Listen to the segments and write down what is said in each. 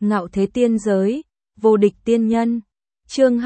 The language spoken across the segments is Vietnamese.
Ngạo thế tiên giới, vô địch tiên nhân. Chương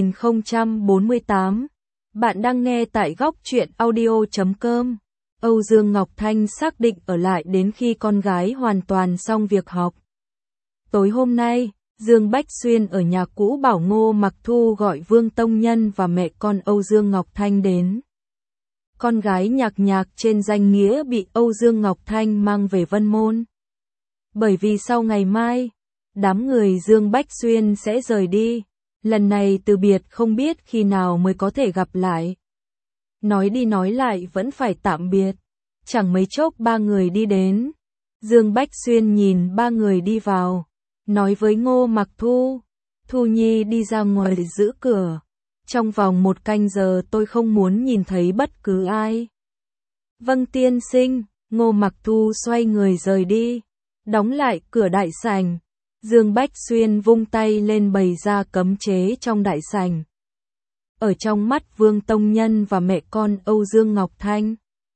2048. Bạn đang nghe tại góc truyện audio.com. Âu Dương Ngọc Thanh xác định ở lại đến khi con gái hoàn toàn xong việc học. Tối hôm nay, Dương Bách Xuyên ở nhà cũ bảo Ngô Mặc Thu gọi Vương Tông Nhân và mẹ con Âu Dương Ngọc Thanh đến. Con gái Nhạc Nhạc trên danh nghĩa bị Âu Dương Ngọc Thanh mang về Vân Môn. Bởi vì sau ngày mai, đám người Dương Bách Xuyên sẽ rời đi, lần này từ biệt không biết khi nào mới có thể gặp lại. Nói đi nói lại vẫn phải tạm biệt, chẳng mấy chốc ba người đi đến. Dương Bách Xuyên nhìn ba người đi vào, nói với Ngô Mặc Thu, Thu Nhi đi ra ngoài giữ cửa. Trong vòng 1 canh giờ tôi không muốn nhìn thấy bất cứ ai. Vâng tiên sinh, Ngô Mặc Thu xoay người rời đi, đóng lại cửa đại sảnh. Dương Bách Xuyên vung tay lên bày ra cấm chế trong đại sảnh. Ở trong mắt Vương Tông Nhân và mẹ con Âu Dương Ngọc Thanh,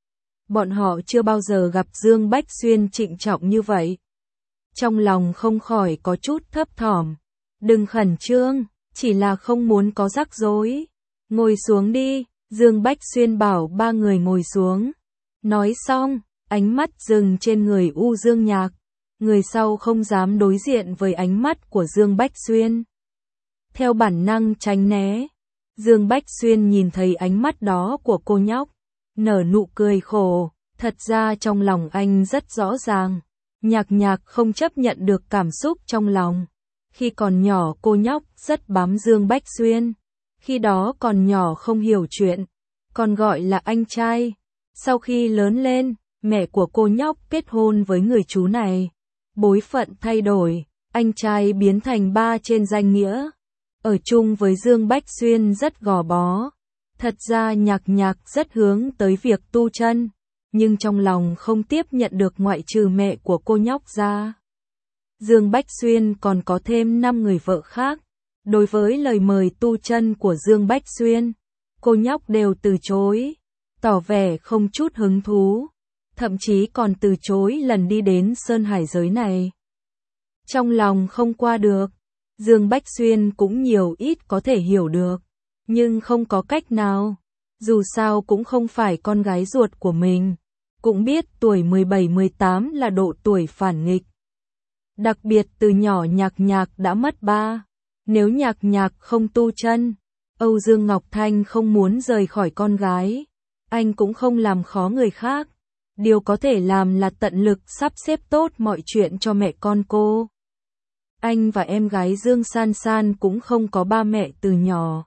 bọn họ chưa bao giờ gặp Dương Bách Xuyên trịnh trọng như vậy. Trong lòng không khỏi có chút thấp thỏm. Đừng khẩn trương, chỉ là không muốn có rắc rối. Ngồi xuống đi, Dương Bách Xuyên bảo ba người ngồi xuống. Nói xong, ánh mắt dừng trên người U Dương Nhạc. Người sau không dám đối diện với ánh mắt của Dương Bách Xuyên. Theo bản năng tránh né, Dương Bách Xuyên nhìn thấy ánh mắt đó của cô nhóc, nở nụ cười khổ. Thật ra trong lòng anh rất rõ ràng, Nhạc Nhạc không chấp nhận được cảm xúc trong lòng. Khi còn nhỏ cô nhóc rất bám Dương Bách Xuyên. Khi đó còn nhỏ không hiểu chuyện, còn gọi là anh trai. Sau khi lớn lên, mẹ của cô nhóc kết hôn với người chú này. Bối phận thay đổi, anh trai biến thành ba trên danh nghĩa. Ở chung với Dương Bách Xuyên rất gò bó. Thật ra Nhạc Nhạc rất hướng tới việc tu chân, nhưng trong lòng không tiếp nhận được ngoại trừ mẹ của cô nhóc ra. Dương Bách Xuyên còn có thêm 5 người vợ khác. Đối với lời mời tu chân của Dương Bách Xuyên, cô nhóc đều từ chối, tỏ vẻ không chút hứng thú, thậm chí còn từ chối lần đi đến Sơn Hải giới này. Trong lòng không qua được, Dương Bách Xuyên cũng nhiều ít có thể hiểu được, nhưng không có cách nào. Dù sao cũng không phải con gái ruột của mình, cũng biết tuổi 17-18 là độ tuổi phản nghịch. Đặc biệt từ nhỏ Nhạc Nhạc đã mất ba. Nếu Nhạc Nhạc không tu chân, Âu Dương Ngọc Thanh không muốn rời khỏi con gái. Anh cũng không làm khó người khác. Điều có thể làm là tận lực sắp xếp tốt mọi chuyện cho mẹ con cô. Anh và em gái Dương San San cũng không có ba mẹ từ nhỏ,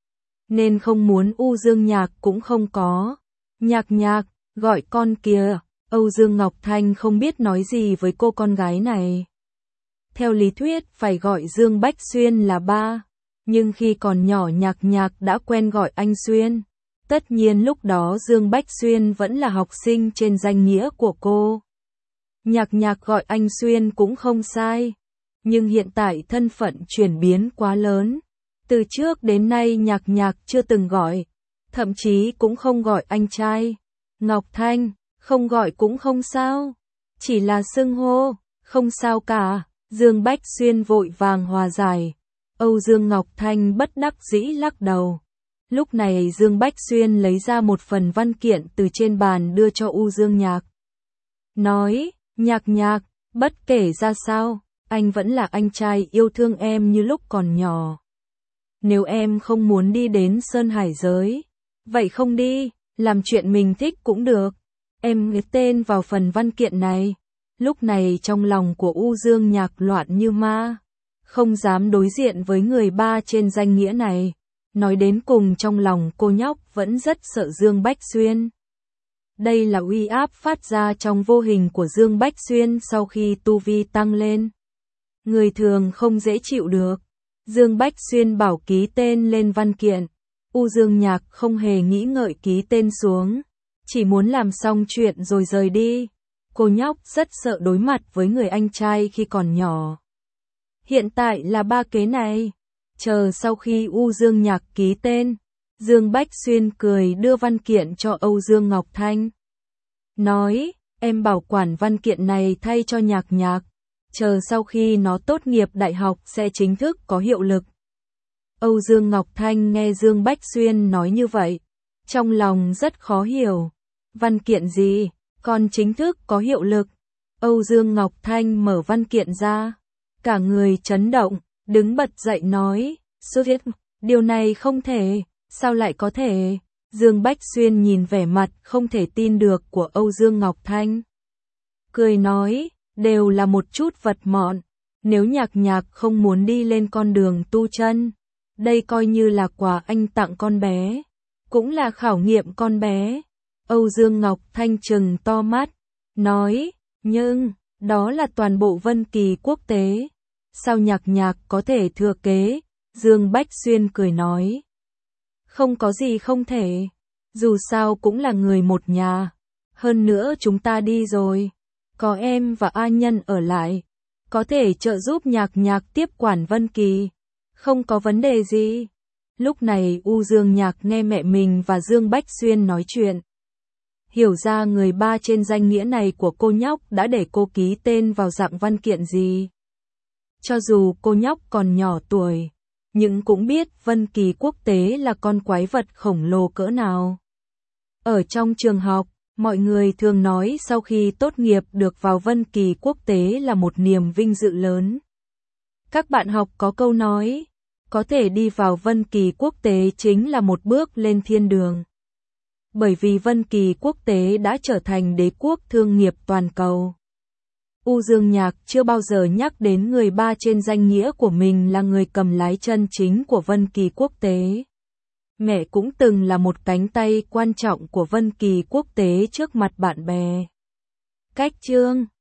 nên không muốn U Dương Nhạc cũng không có. Nhạc Nhạc, gọi con kìa. Âu Dương Ngọc Thanh không biết nói gì với cô con gái này. Theo lý thuyết phải gọi Dương Bách Xuyên là ba, nhưng khi còn nhỏ Nhạc Nhạc đã quen gọi anh Xuyên. Tất nhiên lúc đó Dương Bách Xuyên vẫn là học sinh trên danh nghĩa của cô. Nhạc Nhạc gọi anh Xuyên cũng không sai, nhưng hiện tại thân phận chuyển biến quá lớn. Từ trước đến nay Nhạc Nhạc chưa từng gọi, thậm chí cũng không gọi anh trai. Ngọc Thanh, không gọi cũng không sao, chỉ là xưng hô, không sao cả. Dương Bách Xuyên vội vàng hòa giải. Âu Dương Ngọc Thanh bất đắc dĩ lắc đầu. Lúc này Dương Bách Xuyên lấy ra một phần văn kiện từ trên bàn đưa cho U Dương Nhạc. Nói, Nhạc Nhạc, bất kể ra sao, anh vẫn là anh trai yêu thương em như lúc còn nhỏ. Nếu em không muốn đi đến Sơn Hải giới, vậy không đi, làm chuyện mình thích cũng được. Em ghi tên vào phần văn kiện này. Lúc này trong lòng của U Dương Nhạc loạn như ma, không dám đối diện với người ba trên danh nghĩa này. Nói đến cùng trong lòng cô nhóc vẫn rất sợ Dương Bách Xuyên. Đây là uy áp phát ra trong vô hình của Dương Bách Xuyên sau khi tu vi tăng lên. Người thường không dễ chịu được. Dương Bách Xuyên bảo ký tên lên văn kiện. U Dương Nhạc không hề nghĩ ngợi ký tên xuống, chỉ muốn làm xong chuyện rồi rời đi. Cô nhóc rất sợ đối mặt với người anh trai khi còn nhỏ. Hiện tại là ba kế này. Chờ sau khi U Dương Nhạc ký tên, Dương Bách Xuyên cười đưa văn kiện cho Âu Dương Ngọc Thanh. Nói, em bảo quản văn kiện này thay cho Nhạc Nhạc. chờ sau khi nó tốt nghiệp đại học sẽ chính thức có hiệu lực. Âu Dương Ngọc Thanh nghe Dương Bách Xuyên nói như vậy, trong lòng rất khó hiểu. Văn kiện gì, còn chính thức có hiệu lực? Âu Dương Ngọc Thanh mở văn kiện ra, cả người chấn động, đứng bật dậy nói, điều này không thể, sao lại có thể? Dương Bách Xuyên nhìn vẻ mặt không thể tin được của Âu Dương Ngọc Thanh. Cười nói, đều là một chút vật mọn, nếu Nhạc không muốn đi lên con đường tu chân, đây coi như là quà anh tặng con bé, cũng là khảo nghiệm con bé. Âu Dương Ngọc Thanh trừng to mắt, nói, nhưng, đó là toàn bộ Vân Kỳ quốc tế, sao Nhạc có thể thừa kế? Dương Bách Xuyên cười nói, không có gì không thể, dù sao cũng là người một nhà, hơn nữa chúng ta đi rồi, có em và A Nhân ở lại, có thể trợ giúp Nhạc tiếp quản Vân Kỳ, không có vấn đề gì. Lúc này U Dương Nhạc nghe mẹ mình và Dương Bách Xuyên nói chuyện, hiểu ra người ba trên danh nghĩa này của cô nhóc đã để cô ký tên vào dạng văn kiện gì. Cho dù cô nhóc còn nhỏ tuổi, nhưng cũng biết Vân Kỳ quốc tế là con quái vật khổng lồ cỡ nào. Ở trong trường học, mọi người thường nói sau khi tốt nghiệp được vào Vân Kỳ quốc tế là một niềm vinh dự lớn. Các bạn học có câu nói, có thể đi vào Vân Kỳ quốc tế chính là một bước lên thiên đường. Bởi vì Vân Kỳ quốc tế đã trở thành đế quốc thương nghiệp toàn cầu. U Dương Nhạc chưa bao giờ nhắc đến người ba trên danh nghĩa của mình là người cầm lái chân chính của Vân Kỳ quốc tế. Mẹ cũng từng là một cánh tay quan trọng của Vân Kỳ quốc tế trước mặt bạn bè. Cách chương